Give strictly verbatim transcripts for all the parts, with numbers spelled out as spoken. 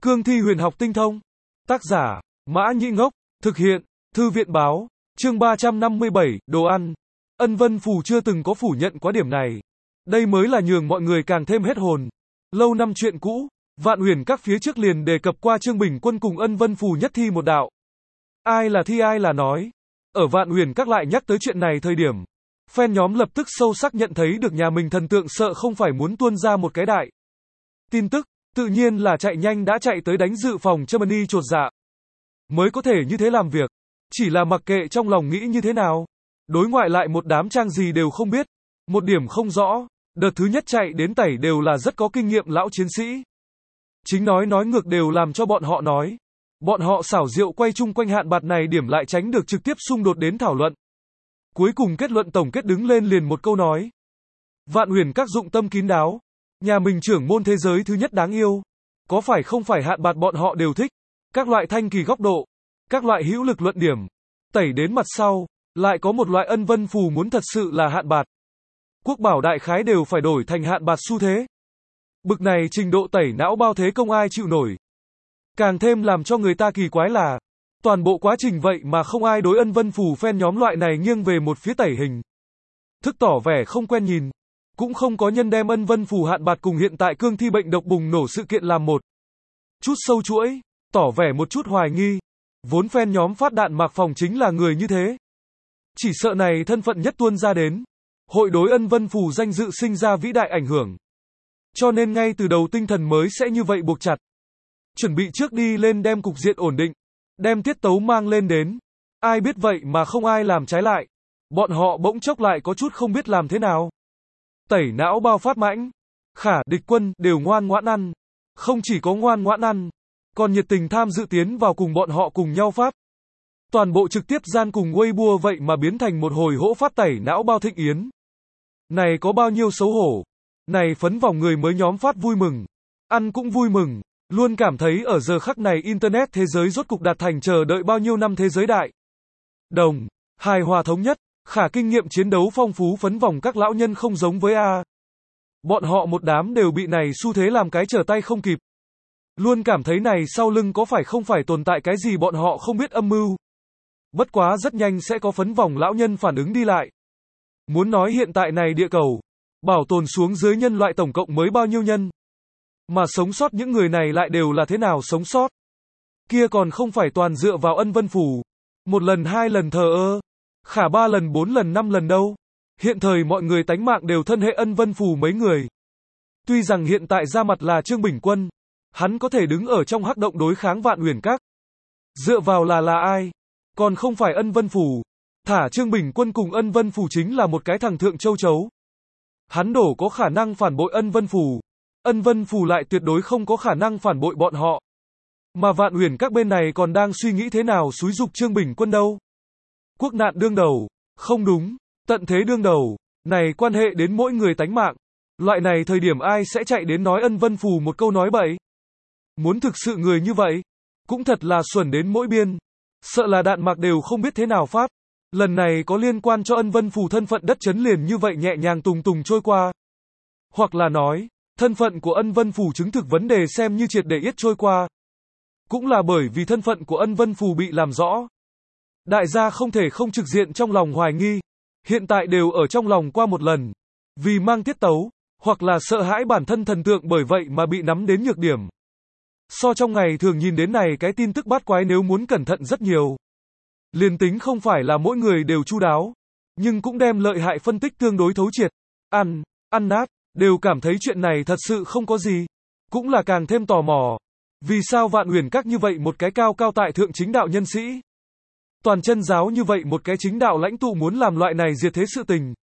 Cương thi huyền học tinh thông. Tác giả, Mã Nhĩ Ngốc. Thực hiện, Thư viện Báo. Chương ba trăm năm mươi bảy, đồ ăn. Ân Vân Phù chưa từng có phủ nhận quá điểm này. Đây mới là nhường mọi người càng thêm hết hồn. Lâu năm chuyện cũ, Vạn Huyền Các phía trước liền đề cập qua Trương Bình Quân cùng Ân Vân Phù nhất thi một đạo. Ai là thi ai là nói. Ở Vạn Huyền Các lại nhắc tới chuyện này thời điểm, fan nhóm lập tức sâu sắc nhận thấy được nhà mình thần tượng sợ không phải muốn tuôn ra một cái đại tin tức, tự nhiên là chạy nhanh đã chạy tới đánh dự phòng Germany chột dạ. Mới có thể như thế làm việc, chỉ là mặc kệ trong lòng nghĩ như thế nào, đối ngoại lại một đám trang gì đều không biết, một điểm không rõ, đợt thứ nhất chạy đến tẩy đều là rất có kinh nghiệm lão chiến sĩ. Chính nói nói ngược đều làm cho bọn họ nói. Bọn họ xảo diệu quay chung quanh hạn bạt này điểm lại tránh được trực tiếp xung đột đến thảo luận. Cuối cùng kết luận tổng kết đứng lên liền một câu nói. Vạn Huyền Các dụng tâm kín đáo. Nhà mình trưởng môn thế giới thứ nhất đáng yêu. Có phải không phải hạn bạt bọn họ đều thích. Các loại thanh kỳ góc độ. Các loại hữu lực luận điểm. Tẩy đến mặt sau. Lại có một loại Ân Vân Phù muốn thật sự là hạn bạt. Quốc bảo đại khái đều phải đổi thành hạn bạt xu thế. Bực này trình độ tẩy não bao thế công ai chịu nổi. Càng thêm làm cho người ta kỳ quái là, toàn bộ quá trình vậy mà không ai đối Ân Vân Phù fan nhóm loại này nghiêng về một phía tẩy hình. Thức tỏ vẻ không quen nhìn. Cũng không có nhân đem Ân Vân Phù hạn bạt cùng hiện tại cương thi bệnh độc bùng nổ sự kiện làm một chút sâu chuỗi, tỏ vẻ một chút hoài nghi. Vốn fan nhóm phát đạn mạc phòng chính là người như thế. Chỉ sợ này thân phận nhất tuôn ra đến. Hội đối Ân Vân Phù danh dự sinh ra vĩ đại ảnh hưởng. Cho nên ngay từ đầu tinh thần mới sẽ như vậy buộc chặt. Chuẩn bị trước đi lên đem cục diện ổn định. Đem tiết tấu mang lên đến. Ai biết vậy mà không ai làm trái lại. Bọn họ bỗng chốc lại có chút không biết làm thế nào. Tẩy não bao phát mãnh. Khả, địch quân, đều ngoan ngoãn ăn. Không chỉ có ngoan ngoãn ăn. Còn nhiệt tình tham dự tiến vào cùng bọn họ cùng nhau phát. Toàn bộ trực tiếp gian cùng Weibo vậy mà biến thành một hồi hỗ phát tẩy não bao thịnh yến. Này có bao nhiêu xấu hổ. Này phấn vòng người mới nhóm phát vui mừng. Ăn cũng vui mừng. Luôn cảm thấy ở giờ khắc này Internet thế giới rốt cục đạt thành chờ đợi bao nhiêu năm thế giới đại. Đồng, hài hòa thống nhất, khả kinh nghiệm chiến đấu phong phú phấn vòng các lão nhân không giống với A. Bọn họ một đám đều bị này xu thế làm cái trở tay không kịp. Luôn cảm thấy này sau lưng có phải không phải tồn tại cái gì bọn họ không biết âm mưu. Bất quá rất nhanh sẽ có phấn vòng lão nhân phản ứng đi lại. Muốn nói hiện tại này địa cầu, bảo tồn xuống dưới nhân loại tổng cộng mới bao nhiêu nhân. Mà sống sót những người này lại đều là thế nào sống sót. Kia còn không phải toàn dựa vào Ân Vân Phù. Một lần hai lần thờ ơ. Khả ba lần bốn lần năm lần đâu. Hiện thời mọi người tánh mạng đều thân hệ Ân Vân Phù mấy người. Tuy rằng hiện tại ra mặt là Trương Bình Quân. Hắn có thể đứng ở trong hắc động đối kháng Vạn Huyền Các. Dựa vào là là ai? Còn không phải Ân Vân Phù. Thả Trương Bình Quân cùng Ân Vân Phù chính là một cái thằng thượng châu chấu. Hắn đổ có khả năng phản bội Ân Vân Phù. Ân Vân Phù lại tuyệt đối không có khả năng phản bội bọn họ. Mà Vạn Huyền Các bên này còn đang suy nghĩ thế nào xúi dục Trương Bình Quân đâu. Quốc nạn đương đầu. Không đúng. Tận thế đương đầu. Này quan hệ đến mỗi người tánh mạng. Loại này thời điểm ai sẽ chạy đến nói Ân Vân Phù một câu nói bậy. Muốn thực sự người như vậy. Cũng thật là xuẩn đến mỗi biên. Sợ là đạn mạc đều không biết thế nào phát. Lần này có liên quan cho Ân Vân Phù thân phận đất chấn liền như vậy nhẹ nhàng tùng tùng trôi qua. Hoặc là nói, thân phận của Ân Vân Phù chứng thực vấn đề xem như triệt để yết trôi qua. Cũng là bởi vì thân phận của Ân Vân Phù bị làm rõ. Đại gia không thể không trực diện trong lòng hoài nghi. Hiện tại đều ở trong lòng qua một lần. Vì mang tiết tấu, hoặc là sợ hãi bản thân thần tượng bởi vậy mà bị nắm đến nhược điểm. So trong ngày thường nhìn đến này cái tin tức bát quái nếu muốn cẩn thận rất nhiều. Liền tính không phải là mỗi người đều chu đáo. Nhưng cũng đem lợi hại phân tích tương đối thấu triệt. Ăn, ăn nát. Đều cảm thấy chuyện này thật sự không có gì. Cũng là càng thêm tò mò. Vì sao Vạn Huyền Các như vậy một cái cao cao tại thượng chính đạo nhân sĩ. Toàn chân giáo như vậy một cái chính đạo lãnh tụ muốn làm loại này diệt thế sự tình.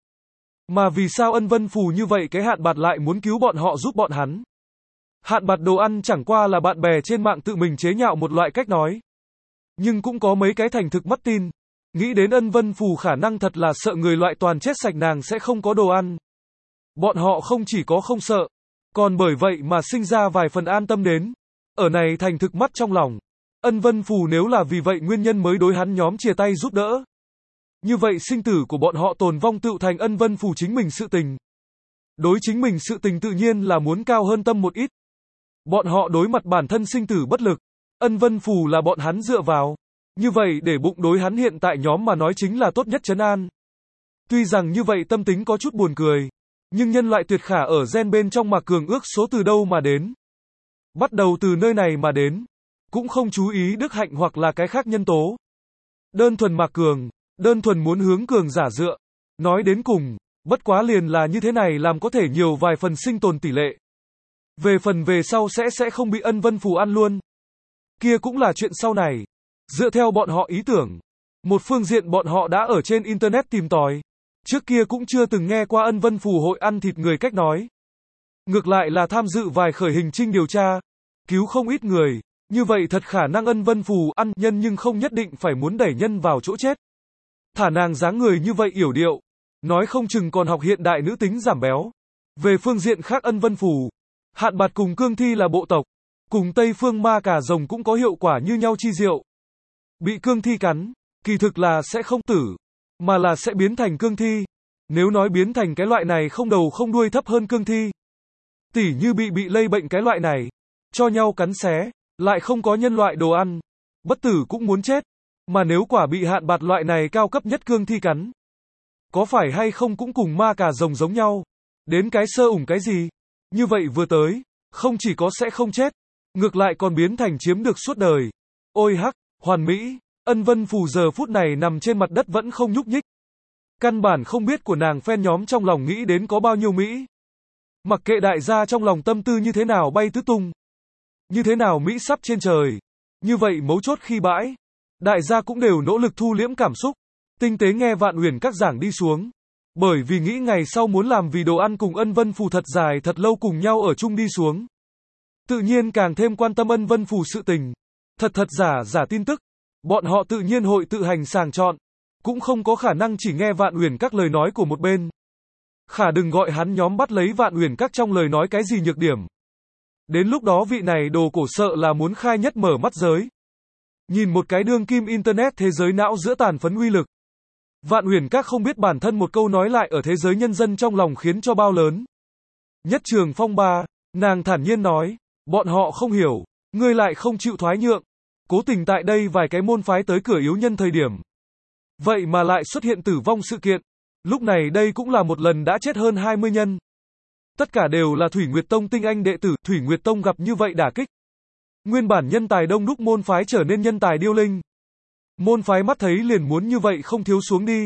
Mà vì sao Ân Vân Phù như vậy cái hạn bạt lại muốn cứu bọn họ giúp bọn hắn. Hạn bạt đồ ăn chẳng qua là bạn bè trên mạng tự mình chế nhạo một loại cách nói. Nhưng cũng có mấy cái thành thực mắt tin. Nghĩ đến Ân Vân Phù khả năng thật là sợ người loại toàn chết sạch nàng sẽ không có đồ ăn. Bọn họ không chỉ có không sợ, còn bởi vậy mà sinh ra vài phần an tâm đến. Ở này thành thực mắt trong lòng. Ân Vân Phù nếu là vì vậy nguyên nhân mới đối hắn nhóm chia tay giúp đỡ. Như vậy sinh tử của bọn họ tồn vong tựu thành Ân Vân Phù chính mình sự tình. Đối chính mình sự tình tự nhiên là muốn cao hơn tâm một ít. Bọn họ đối mặt bản thân sinh tử bất lực. Ân Vân Phù là bọn hắn dựa vào. Như vậy để bụng đối hắn hiện tại nhóm mà nói chính là tốt nhất trấn an. Tuy rằng như vậy tâm tính có chút buồn cười, nhưng nhân loại tuyệt khả ở gen bên trong Mạc Cường ước số từ đâu mà đến. Bắt đầu từ nơi này mà đến, cũng không chú ý đức hạnh hoặc là cái khác nhân tố. Đơn thuần Mạc Cường, đơn thuần muốn hướng cường giả dựa. Nói đến cùng, bất quá liền là như thế này làm có thể nhiều vài phần sinh tồn tỷ lệ. Về phần về sau sẽ sẽ không bị Ân Vân Phù ăn luôn. Kia cũng là chuyện sau này. Dựa theo bọn họ ý tưởng, một phương diện bọn họ đã ở trên Internet tìm tòi. Trước kia cũng chưa từng nghe qua Ân Vân Phù hội ăn thịt người cách nói. Ngược lại là tham dự vài khởi hình trinh điều tra, cứu không ít người. Như vậy thật khả năng Ân Vân Phù ăn nhân nhưng không nhất định phải muốn đẩy nhân vào chỗ chết. Thả nàng dáng người như vậy yểu điệu, nói không chừng còn học hiện đại nữ tính giảm béo. Về phương diện khác Ân Vân Phù, Hạn Bạt cùng Cương Thi là bộ tộc, cùng Tây Phương Ma Cà Rồng cũng có hiệu quả như nhau chi diệu. Bị Cương Thi cắn, kỳ thực là sẽ không tử, mà là sẽ biến thành Cương Thi. Nếu nói biến thành cái loại này không đầu không đuôi thấp hơn Cương Thi, tỉ như bị bị lây bệnh cái loại này, cho nhau cắn xé, lại không có nhân loại đồ ăn, bất tử cũng muốn chết. Mà nếu quả bị Hạn Bạt loại này cao cấp nhất Cương Thi cắn, có phải hay không cũng cùng Ma Cà Rồng giống nhau, đến cái sơ ủng cái gì, như vậy vừa tới, không chỉ có sẽ không chết, ngược lại còn biến thành chiếm được suốt đời. Ôi hắc, hoàn mỹ, Ân Vân Phù giờ phút này nằm trên mặt đất vẫn không nhúc nhích. Căn bản không biết của nàng fan nhóm trong lòng nghĩ đến có bao nhiêu Mỹ. Mặc kệ đại gia trong lòng tâm tư như thế nào bay tứ tung, như thế nào Mỹ sắp trên trời, như vậy mấu chốt khi bãi, đại gia cũng đều nỗ lực thu liễm cảm xúc, tinh tế nghe Vạn Uyển các giảng đi xuống. Bởi vì nghĩ ngày sau muốn làm vì đồ ăn cùng Ân Vân Phù thật dài thật lâu cùng nhau ở chung đi xuống. Tự nhiên càng thêm quan tâm Ân Vân Phù sự tình. Thật thật giả giả tin tức. Bọn họ tự nhiên hội tự hành sàng chọn. Cũng không có khả năng chỉ nghe Vạn Uyển các lời nói của một bên. Khả đừng gọi hắn nhóm bắt lấy Vạn Uyển các trong lời nói cái gì nhược điểm. Đến lúc đó vị này đồ cổ sợ là muốn khai nhất mở mắt giới. Nhìn một cái đương kim Internet thế giới não giữa tàn phấn uy lực. Vạn Uyển các không biết bản thân một câu nói lại ở thế giới nhân dân trong lòng khiến cho bao lớn. Nhất trường phong ba, nàng thản nhiên nói, bọn họ không hiểu, ngươi lại không chịu thoái nhượng, cố tình tại đây vài cái môn phái tới cửa yếu nhân thời điểm. Vậy mà lại xuất hiện tử vong sự kiện, lúc này đây cũng là một lần đã chết hơn hai mươi nhân. Tất cả đều là Thủy Nguyệt Tông tinh anh đệ tử, Thủy Nguyệt Tông gặp như vậy đả kích. Nguyên bản nhân tài đông đúc môn phái trở nên nhân tài điêu linh. Môn phái mắt thấy liền muốn như vậy không thiếu xuống đi.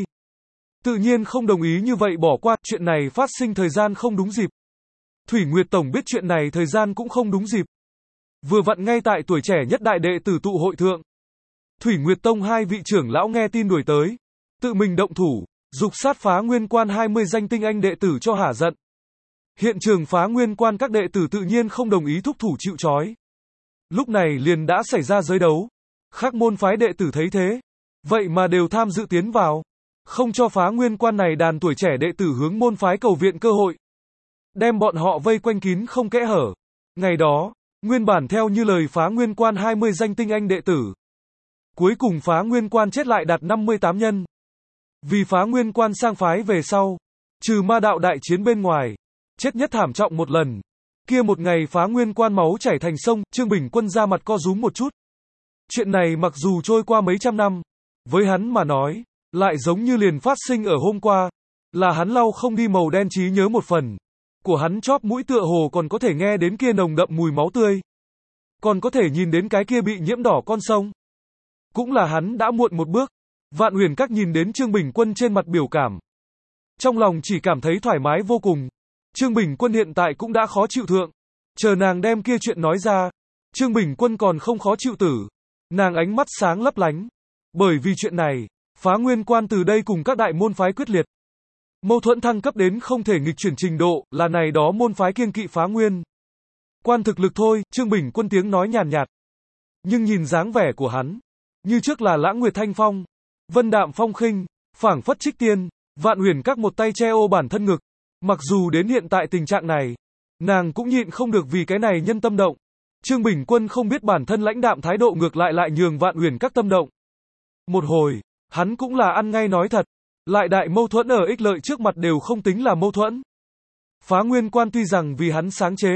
Tự nhiên không đồng ý như vậy bỏ qua, chuyện này phát sinh thời gian không đúng dịp. Thủy Nguyệt Tổng biết chuyện này thời gian cũng không đúng dịp. Vừa vặn ngay tại tuổi trẻ nhất đại đệ tử tụ hội thượng. Thủy Nguyệt Tông hai vị trưởng lão nghe tin đuổi tới. Tự mình động thủ, dục sát phá nguyên quan hai mươi danh tinh anh đệ tử cho hả giận. Hiện trường phá nguyên quan các đệ tử tự nhiên không đồng ý thúc thủ chịu trói. Lúc này liền đã xảy ra giới đấu. Khác môn phái đệ tử thấy thế, vậy mà đều tham dự tiến vào, không cho phá nguyên quan này đàn tuổi trẻ đệ tử hướng môn phái cầu viện cơ hội. Đem bọn họ vây quanh kín không kẽ hở. Ngày đó, nguyên bản theo như lời phá nguyên quan hai mươi danh tinh anh đệ tử. Cuối cùng phá nguyên quan chết lại đạt năm mươi tám nhân. Vì phá nguyên quan sang phái về sau, trừ ma đạo đại chiến bên ngoài, chết nhất thảm trọng một lần. Kia một ngày phá nguyên quan máu chảy thành sông, Trương Bình Quân ra mặt co rúm một chút. Chuyện này mặc dù trôi qua mấy trăm năm, với hắn mà nói, lại giống như liền phát sinh ở hôm qua, là hắn lau không đi màu đen trí nhớ một phần. Của hắn chóp mũi tựa hồ còn có thể nghe đến kia nồng đậm mùi máu tươi. Còn có thể nhìn đến cái kia bị nhiễm đỏ con sông. Cũng là hắn đã muộn một bước. Vạn Uyển các nhìn đến Trương Bình Quân trên mặt biểu cảm. Trong lòng chỉ cảm thấy thoải mái vô cùng. Trương Bình Quân hiện tại cũng đã khó chịu thượng. Chờ nàng đem kia chuyện nói ra. Trương Bình Quân còn không khó chịu tử. Nàng ánh mắt sáng lấp lánh. Bởi vì chuyện này, phá nguyên quan từ đây cùng các đại môn phái quyết liệt. Mâu thuẫn thăng cấp đến không thể nghịch chuyển trình độ, là này đó môn phái kiêng kỵ phá nguyên quan thực lực thôi, Trương Bình Quân tiếng nói nhàn nhạt. Nhưng nhìn dáng vẻ của hắn, như trước là Lãng Nguyệt Thanh Phong, Vân Đạm Phong Khinh, phảng phất trích tiên, Vạn Uyển các một tay che ô bản thân ngực. Mặc dù đến hiện tại tình trạng này, nàng cũng nhịn không được vì cái này nhân tâm động. Trương Bình Quân không biết bản thân lãnh đạm thái độ ngược lại lại nhường Vạn Uyển các tâm động. Một hồi, hắn cũng là ăn ngay nói thật, lại đại mâu thuẫn ở ích lợi trước mặt đều không tính là mâu thuẫn. Phá nguyên quan tuy rằng vì hắn sáng chế,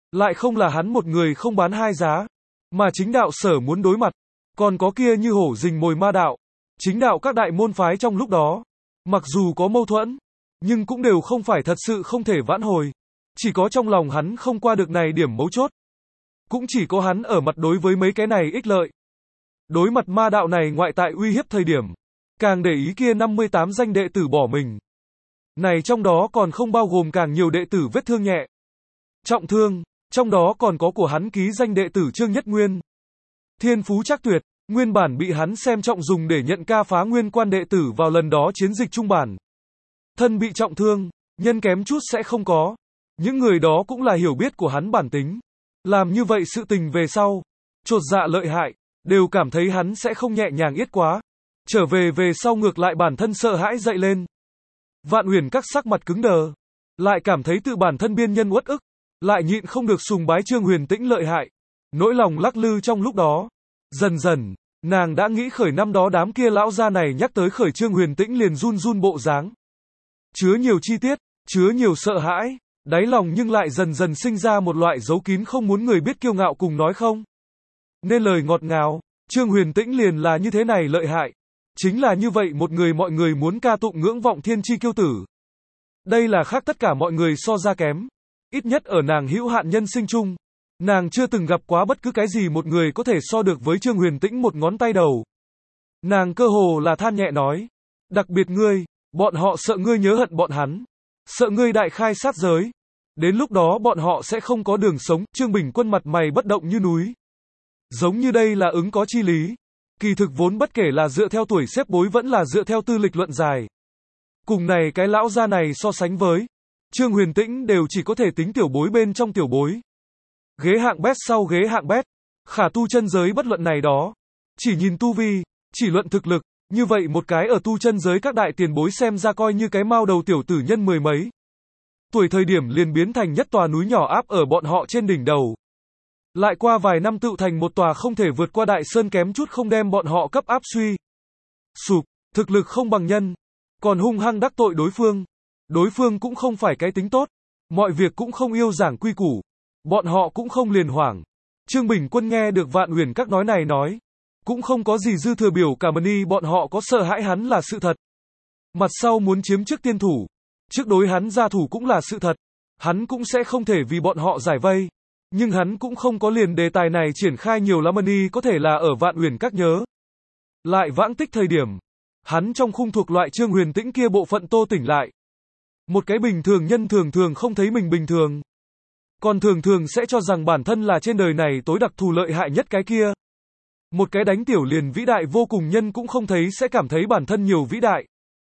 Lại không là hắn một người không bán hai giá, mà chính đạo sở muốn đối mặt. Còn có kia như hổ rình mồi ma đạo. Chính đạo các đại môn phái trong lúc đó, mặc dù có mâu thuẫn, nhưng cũng đều không phải thật sự không thể vãn hồi. Chỉ có trong lòng hắn không qua được này điểm mấu chốt. Cũng chỉ có hắn ở mặt đối với mấy cái này ích lợi. Đối mặt ma đạo này ngoại tại uy hiếp thời điểm, càng để ý kia năm mươi tám danh đệ tử bỏ mình. Này trong đó còn không bao gồm càng nhiều đệ tử vết thương nhẹ, trọng thương, trong đó còn có của hắn ký danh đệ tử Trương Nhất Nguyên. Thiên phú chắc tuyệt, nguyên bản bị hắn xem trọng dùng để nhận ca phá nguyên quan đệ tử vào lần đó chiến dịch trung bản. Thân bị trọng thương, nhân kém chút sẽ không có. Những người đó cũng là hiểu biết của hắn bản tính. Làm như vậy sự tình về sau, chột dạ lợi hại, đều cảm thấy hắn sẽ không nhẹ nhàng yết quá. Trở về về sau ngược lại bản thân sợ hãi dậy lên. Vạn Huyền các sắc mặt cứng đờ, lại cảm thấy tự bản thân biên nhân uất ức, lại nhịn không được sùng bái Trương Huyền Tĩnh lợi hại. Nỗi lòng lắc lư trong lúc đó. Dần dần, nàng đã nghĩ khởi năm đó đám kia lão gia này nhắc tới khởi Trương Huyền Tĩnh liền run run bộ dáng. Chứa nhiều chi tiết, chứa nhiều sợ hãi, đáy lòng nhưng lại dần dần sinh ra một loại giấu kín không muốn người biết kiêu ngạo cùng nói không. Nên lời ngọt ngào, Trương Huyền Tĩnh liền là như thế này lợi hại. Chính là như vậy một người mọi người muốn ca tụng ngưỡng vọng thiên chi kiêu tử. Đây là khác tất cả mọi người so ra kém. Ít nhất ở nàng hữu hạn nhân sinh chung. Nàng chưa từng gặp quá bất cứ cái gì một người có thể so được với Trương Huyền Tĩnh một ngón tay đầu. Nàng cơ hồ là than nhẹ nói. Đặc biệt ngươi, bọn họ sợ ngươi nhớ hận bọn hắn. Sợ ngươi đại khai sát giới. Đến lúc đó bọn họ sẽ không có đường sống. Trương Bình Quân mặt mày bất động như núi. Giống như đây là ứng có chi lý. Kỳ thực vốn bất kể là dựa theo tuổi xếp bối vẫn là dựa theo tư lịch luận dài. Cùng này cái lão gia này so sánh với Trương Huyền Tĩnh đều chỉ có thể tính tiểu bối bên trong tiểu bối. Ghế hạng bét sau ghế hạng bét. Khả tu chân giới bất luận này đó. Chỉ nhìn tu vi, chỉ luận thực lực. Như vậy một cái ở tu chân giới các đại tiền bối xem ra coi như cái mao đầu tiểu tử nhân mười mấy. Tuổi thời điểm liền biến thành nhất tòa núi nhỏ áp ở bọn họ trên đỉnh đầu. Lại qua vài năm tựu thành một tòa không thể vượt qua đại sơn kém chút không đem bọn họ cấp áp suy. Sụp, thực lực không bằng nhân. Còn hung hăng đắc tội đối phương. Đối phương cũng không phải cái tính tốt. Mọi việc cũng không yêu giảng quy củ. Bọn họ cũng không liền hoảng. Trương Bình Quân nghe được Vạn Huyền các nói này nói. Cũng không có gì dư thừa biểu cảm ni bọn họ có sợ hãi hắn là sự thật. Mặt sau muốn chiếm trước tiên thủ. Trước đối hắn ra thủ cũng là sự thật. Hắn cũng sẽ không thể vì bọn họ giải vây. Nhưng hắn cũng không có liền đề tài này triển khai nhiều lắm ni có thể là ở Vạn Huyền các nhớ. Lại vãng tích thời điểm. Hắn trong khung thuộc loại Trương Huyền Tĩnh kia bộ phận tô tỉnh lại. Một cái bình thường nhân thường thường không thấy mình bình thường. Còn thường thường sẽ cho rằng bản thân là trên đời này tối đặc thù lợi hại nhất cái kia. Một cái đánh tiểu liền vĩ đại vô cùng nhân cũng không thấy sẽ cảm thấy bản thân nhiều vĩ đại.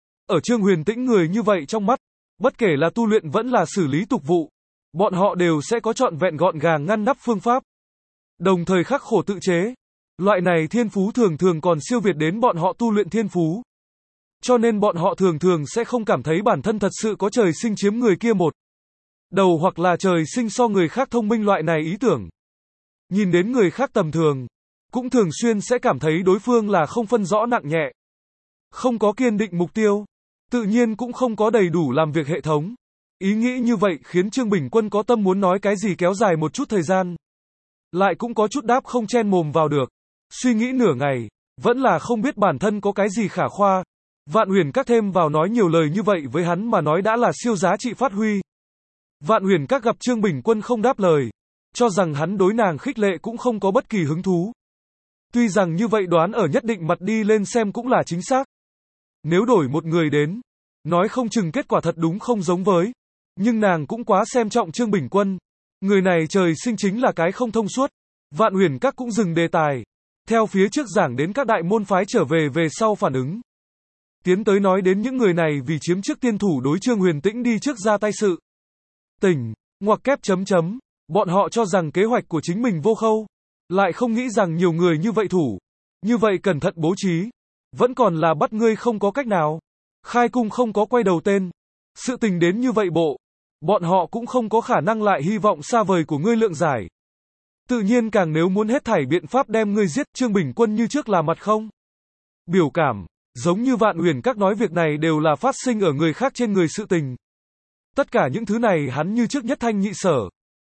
Ở Trương Huyền Tĩnh người như vậy trong mắt, bất kể là tu luyện vẫn là xử lý tục vụ, bọn họ đều sẽ có trọn vẹn gọn gàng ngăn nắp phương pháp. Đồng thời khắc khổ tự chế. Loại này thiên phú thường thường còn siêu việt đến bọn họ tu luyện thiên phú. Cho nên bọn họ thường thường sẽ không cảm thấy bản thân thật sự có trời sinh chiếm người kia một đầu hoặc là trời sinh so người khác thông minh loại này ý tưởng. Nhìn đến người khác tầm thường, cũng thường xuyên sẽ cảm thấy đối phương là không phân rõ nặng nhẹ. Không có kiên định mục tiêu, tự nhiên cũng không có đầy đủ làm việc hệ thống. Ý nghĩ như vậy khiến Trương Bình Quân có tâm muốn nói cái gì kéo dài một chút thời gian. Lại cũng có chút đáp không chen mồm vào được. Suy nghĩ nửa ngày, vẫn là không biết bản thân có cái gì khả khoa. Vạn Huyền các thêm vào nói nhiều lời như vậy với hắn mà nói đã là siêu giá trị phát huy. Vạn Huyền các gặp Trương Bình Quân không đáp lời, cho rằng hắn đối nàng khích lệ cũng không có bất kỳ hứng thú. Tuy rằng như vậy đoán ở nhất định mặt đi lên xem cũng là chính xác. Nếu đổi một người đến, nói không chừng kết quả thật đúng không giống với. Nhưng nàng cũng quá xem trọng Trương Bình Quân. Người này trời sinh chính là cái không thông suốt. Vạn Huyền các cũng dừng đề tài. Theo phía trước giảng đến các đại môn phái trở về về sau phản ứng. Tiến tới nói đến những người này vì chiếm trước tiên thủ đối Trương Huyền Tĩnh đi trước ra tay sự. Tỉnh, ngoặc kép chấm chấm. Bọn họ cho rằng kế hoạch của chính mình vô khâu. Lại không nghĩ rằng nhiều người như vậy thủ. Như vậy cẩn thận bố trí. Vẫn còn là bắt ngươi không có cách nào. Khai cung không có quay đầu tên. Sự tình đến như vậy bộ. Bọn họ cũng không có khả năng lại hy vọng xa vời của ngươi lượng giải. Tự nhiên càng nếu muốn hết thảy biện pháp đem ngươi giết Trương Bình Quân như trước là mặt không. Biểu cảm, giống như Vạn Huyền các nói việc này đều là phát sinh ở người khác trên người sự tình. Tất cả những thứ này hắn như trước nhất thanh nhị sở.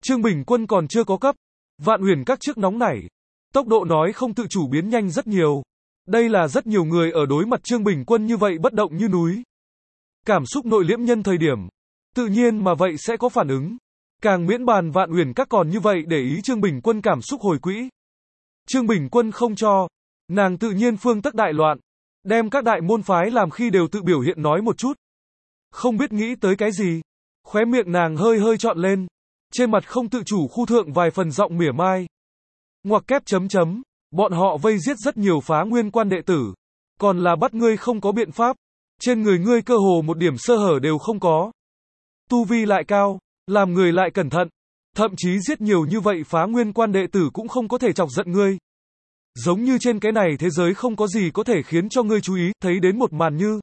Trương Bình Quân còn chưa có cấp. Vạn Huyền Các trước nóng nảy. Tốc độ nói không tự chủ biến nhanh rất nhiều. Đây là rất nhiều người ở đối mặt Trương Bình Quân như vậy bất động như núi. Cảm xúc nội liễm nhân thời điểm. Tự nhiên mà vậy sẽ có phản ứng. Càng miễn bàn Vạn Huyền Các còn như vậy để ý Trương Bình Quân cảm xúc hồi quỹ. Trương Bình Quân không cho. Nàng tự nhiên phương tắc đại loạn. Đem các đại môn phái làm khi đều tự biểu hiện nói một chút. Không biết nghĩ tới cái gì. Khóe miệng nàng hơi hơi trọn lên. Trên mặt không tự chủ khu thượng vài phần giọng mỉa mai. Ngoặc kép chấm chấm. Bọn họ vây giết rất nhiều phá nguyên quan đệ tử. Còn là bắt ngươi không có biện pháp. Trên người ngươi cơ hồ một điểm sơ hở đều không có. Tu vi lại cao. Làm người lại cẩn thận. Thậm chí giết nhiều như vậy phá nguyên quan đệ tử cũng không có thể chọc giận ngươi. Giống như trên cái này thế giới không có gì có thể khiến cho ngươi chú ý, thấy đến một màn như.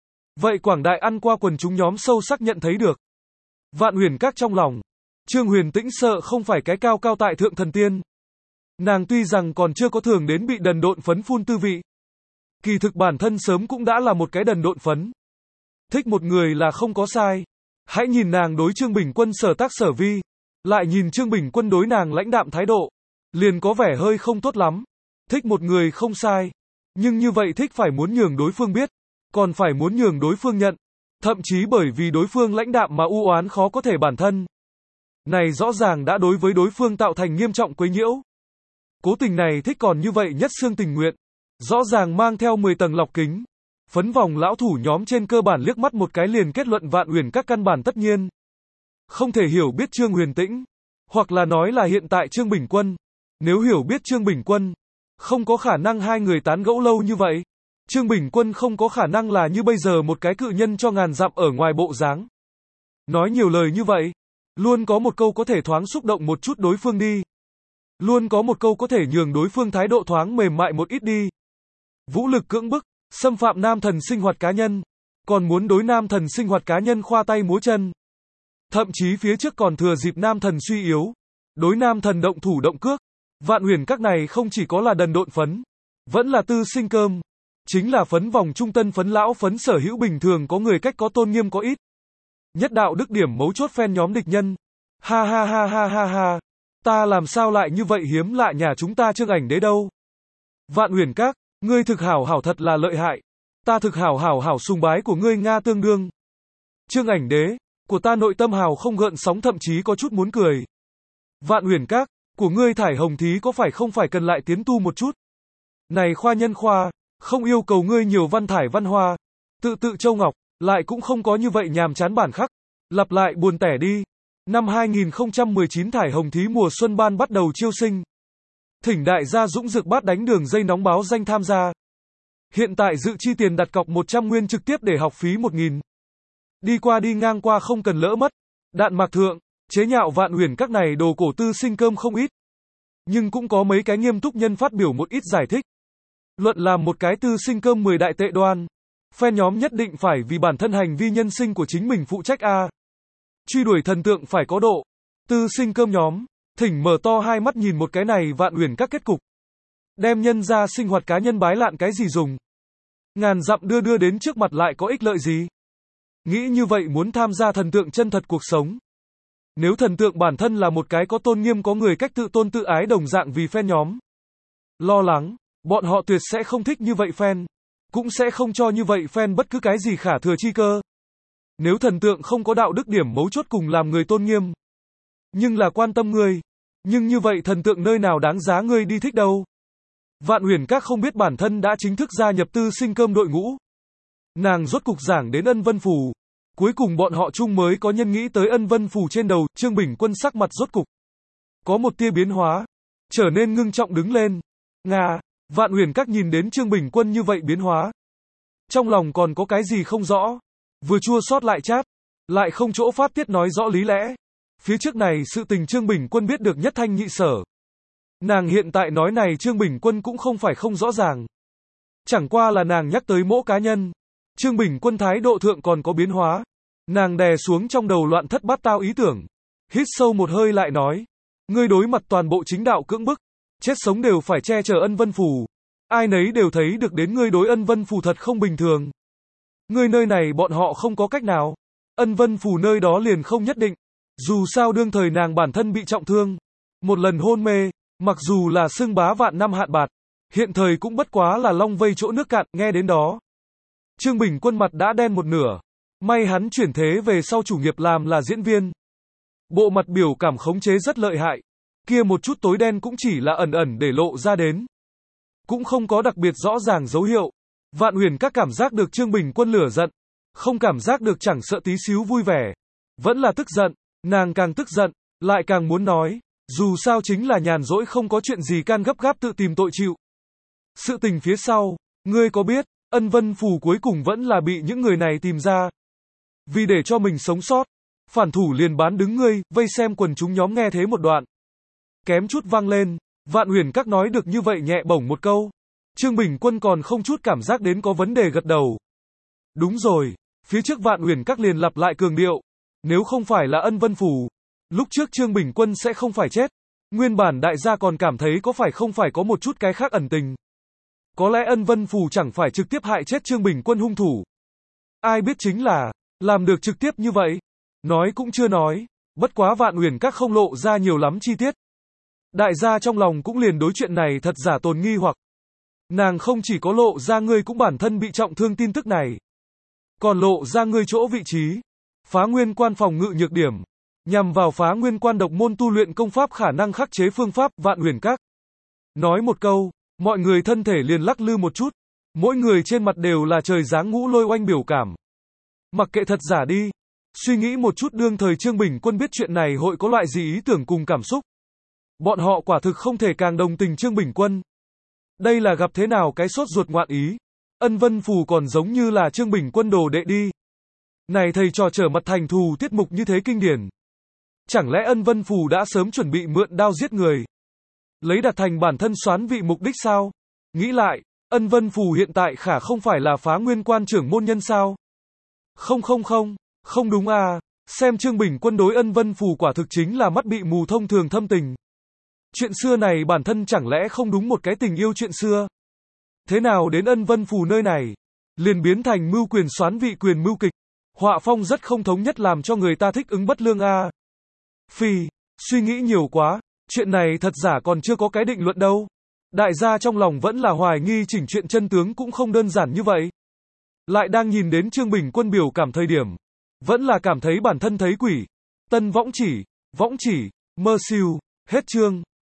Vậy quảng đại ăn qua quần chúng nhóm sâu sắc nhận thấy được. Vạn Huyền Các trong lòng. Trương Huyền Tĩnh sợ không phải cái cao cao tại thượng thần tiên. Nàng tuy rằng còn chưa có thường đến bị đần độn phấn phun tư vị. Kỳ thực bản thân sớm cũng đã là một cái đần độn phấn. Thích một người là không có sai. Hãy nhìn nàng đối Trương Bình Quân sở tác sở vi. Lại nhìn Trương Bình Quân đối nàng lãnh đạm thái độ. Liền có vẻ hơi không tốt lắm. Thích một người không sai. Nhưng như vậy thích phải muốn nhường đối phương biết. Còn phải muốn nhường đối phương nhận. Thậm chí bởi vì đối phương lãnh đạm mà u oán khó có thể bản thân. Này rõ ràng đã đối với đối phương tạo thành nghiêm trọng quấy nhiễu. Cố tình này thích còn như vậy nhất xương tình nguyện. Rõ ràng mang theo mười tầng lọc kính. Phấn vòng lão thủ nhóm trên cơ bản liếc mắt một cái liền kết luận Vạn Huyền Các căn bản tất nhiên. Không thể hiểu biết Trương Huyền Tĩnh. Hoặc là nói là hiện tại Trương Bình Quân. Nếu hiểu biết Trương Bình Quân. Không có khả năng hai người tán gẫu lâu như vậy. Trương Bình Quân không có khả năng là như bây giờ một cái cự nhân cho ngàn dặm ở ngoài bộ dáng. Nói nhiều lời như vậy. Luôn có một câu có thể thoáng xúc động một chút đối phương đi. Luôn có một câu có thể nhường đối phương thái độ thoáng mềm mại một ít đi. Vũ lực cưỡng bức, xâm phạm nam thần sinh hoạt cá nhân. Còn muốn đối nam thần sinh hoạt cá nhân khoa tay múa chân. Thậm chí phía trước còn thừa dịp nam thần suy yếu. Đối nam thần động thủ động cước. Vạn Huyền Các này không chỉ có là đần độn phấn. Vẫn là tư sinh cơm. Chính là phấn vòng trung tân phấn lão phấn sở hữu bình thường có người cách có tôn nghiêm có ít. Nhất đạo đức điểm mấu chốt phen nhóm địch nhân. Ha ha ha ha ha ha. Ta làm sao lại như vậy hiếm lạ nhà chúng ta Trương Ảnh Đế đâu. Vạn Huyền Các, ngươi thực hảo hảo thật là lợi hại. Ta thực hảo hảo hảo sùng bái của ngươi Nga tương đương. Trương Ảnh Đế, của ta nội tâm hào không gợn sóng thậm chí có chút muốn cười. Vạn Huyền Các, của ngươi thải hồng thí có phải không phải cần lại tiến tu một chút. Này khoa nhân khoa, không yêu cầu ngươi nhiều văn thải văn hoa. Tự tự Châu Ngọc, lại cũng không có như vậy nhàm chán bản khắc. Lặp lại buồn tẻ đi. Năm hai nghìn không trăm mười chín thải hồng thí mùa xuân ban bắt đầu chiêu sinh. Thỉnh đại gia dũng dược bát đánh đường dây nóng báo danh tham gia. Hiện tại dự chi tiền đặt cọc một trăm nguyên trực tiếp để học phí một nghìn. Đi qua đi ngang qua không cần lỡ mất. Đạn mạc thượng, chế nhạo Vạn Huyền Các này đồ cổ tư sinh cơm không ít. Nhưng cũng có mấy cái nghiêm túc nhân phát biểu một ít giải thích. Luận làm một cái tư sinh cơm mười đại tệ đoan. Phe nhóm nhất định phải vì bản thân hành vi nhân sinh của chính mình phụ trách a. Truy đuổi thần tượng phải có độ. Tư sinh cơm nhóm, thỉnh mở to hai mắt nhìn một cái này Vạn Huyền Các kết cục. Đem nhân ra sinh hoạt cá nhân bái lạn cái gì dùng. Ngàn dặm đưa đưa đến trước mặt lại có ích lợi gì. Nghĩ như vậy muốn tham gia thần tượng chân thật cuộc sống. Nếu thần tượng bản thân là một cái có tôn nghiêm có người cách tự tôn tự ái đồng dạng vì fan nhóm. Lo lắng, bọn họ tuyệt sẽ không thích như vậy fan. Cũng sẽ không cho như vậy fan bất cứ cái gì khả thừa chi cơ. Nếu thần tượng không có đạo đức điểm mấu chốt cùng làm người tôn nghiêm. Nhưng là quan tâm ngươi. Nhưng như vậy thần tượng nơi nào đáng giá ngươi đi thích đâu. Vạn Huyền Các không biết bản thân đã chính thức gia nhập tư sinh cơm đội ngũ. Nàng rốt cục giảng đến Ân Vân Phù. Cuối cùng bọn họ chung mới có nhân nghĩ tới Ân Vân Phù trên đầu, Trương Bình Quân sắc mặt rốt cục. Có một tia biến hóa. Trở nên ngưng trọng đứng lên. Nga, Vạn Huyền Các nhìn đến Trương Bình Quân như vậy biến hóa. Trong lòng còn có cái gì không rõ. Vừa chua xót lại chát. Lại không chỗ phát tiết nói rõ lý lẽ. Phía trước này sự tình Trương Bình Quân biết được nhất thanh nhị sở. Nàng hiện tại nói này Trương Bình Quân cũng không phải không rõ ràng. Chẳng qua là nàng nhắc tới mỗi cá nhân. Trương Bình Quân thái độ thượng còn có biến hóa. Nàng đè xuống trong đầu loạn thất bát tao ý tưởng. Hít sâu một hơi lại nói. Ngươi đối mặt toàn bộ chính đạo cưỡng bức. Chết sống đều phải che chở Ân Vân Phù. Ai nấy đều thấy được đến ngươi đối Ân Vân Phù thật không bình thường. Ngươi nơi này bọn họ không có cách nào. Ân Vân Phù nơi đó liền không nhất định. Dù sao đương thời nàng bản thân bị trọng thương, một lần hôn mê, mặc dù là xưng bá vạn năm hạn bạt, hiện thời cũng bất quá là long vây chỗ nước cạn, nghe đến đó. Trương Bình Quân mặt đã đen một nửa, may hắn chuyển thế về sau chủ nghiệp làm là diễn viên. Bộ mặt biểu cảm khống chế rất lợi hại, kia một chút tối đen cũng chỉ là ẩn ẩn để lộ ra đến. Cũng không có đặc biệt rõ ràng dấu hiệu. Vạn Huyền Các cảm giác được Trương Bình Quân lửa giận, không cảm giác được chẳng sợ tí xíu vui vẻ, vẫn là tức giận, nàng càng tức giận, lại càng muốn nói, dù sao chính là nhàn rỗi không có chuyện gì can gấp gáp tự tìm tội chịu. Sự tình phía sau, ngươi có biết, Ân Vân Phù cuối cùng vẫn là bị những người này tìm ra. Vì để cho mình sống sót, phản thủ liền bán đứng ngươi, vây xem quần chúng nhóm nghe thế một đoạn. Kém chút vang lên, Vạn Huyền Các nói được như vậy nhẹ bổng một câu. Trương Bình Quân còn không chút cảm giác đến có vấn đề gật đầu. Đúng rồi, phía trước Vạn Huyền Các liền lặp lại cường điệu. Nếu không phải là Ân Vân Phù, lúc trước Trương Bình Quân sẽ không phải chết. Nguyên bản đại gia còn cảm thấy có phải không phải có một chút cái khác ẩn tình. Có lẽ Ân Vân Phù chẳng phải trực tiếp hại chết Trương Bình Quân hung thủ. Ai biết chính là, làm được trực tiếp như vậy. Nói cũng chưa nói, bất quá Vạn Huyền Các không lộ ra nhiều lắm chi tiết. Đại gia trong lòng cũng liền đối chuyện này thật giả tồn nghi hoặc. Nàng không chỉ có lộ ra ngươi cũng bản thân bị trọng thương tin tức này, còn lộ ra ngươi chỗ vị trí, phá nguyên quan phòng ngự nhược điểm, nhằm vào phá nguyên quan độc môn tu luyện công pháp khả năng khắc chế phương pháp Vạn Huyền Các. Nói một câu, mọi người thân thể liền lắc lư một chút, mỗi người trên mặt đều là trời giáng ngũ lôi oanh biểu cảm. Mặc kệ thật giả đi, suy nghĩ một chút đương thời Trương Bình Quân biết chuyện này hội có loại gì ý tưởng cùng cảm xúc. Bọn họ quả thực không thể càng đồng tình Trương Bình Quân. Đây là gặp thế nào cái sốt ruột ngoạn ý. Ân Vân Phù còn giống như là Trương Bình Quân đồ đệ đi. Này thầy trò trở mặt thành thù tiết mục như thế kinh điển. Chẳng lẽ Ân Vân Phù đã sớm chuẩn bị mượn đao giết người, lấy đặt thành bản thân soán vị mục đích sao? Nghĩ lại, Ân Vân Phù hiện tại khả không phải là phá nguyên quan trưởng môn nhân sao? Không không không, không đúng à, xem Trương Bình Quân đối Ân Vân Phù quả thực chính là mắt bị mù thông thường thâm tình. Chuyện xưa này bản thân chẳng lẽ không đúng một cái tình yêu chuyện xưa? Thế nào đến Ân Vân Phù nơi này, liền biến thành mưu quyền soán vị quyền mưu kịch, họa phong rất không thống nhất làm cho người ta thích ứng bất lương a. À. Phi, suy nghĩ nhiều quá, chuyện này thật giả còn chưa có cái định luận đâu. Đại gia trong lòng vẫn là hoài nghi chỉnh chuyện chân tướng cũng không đơn giản như vậy. Lại đang nhìn đến Trương Bình Quân biểu cảm thời điểm, vẫn là cảm thấy bản thân thấy quỷ. Tân võng chỉ, võng chỉ, mơ siêu, hết chương.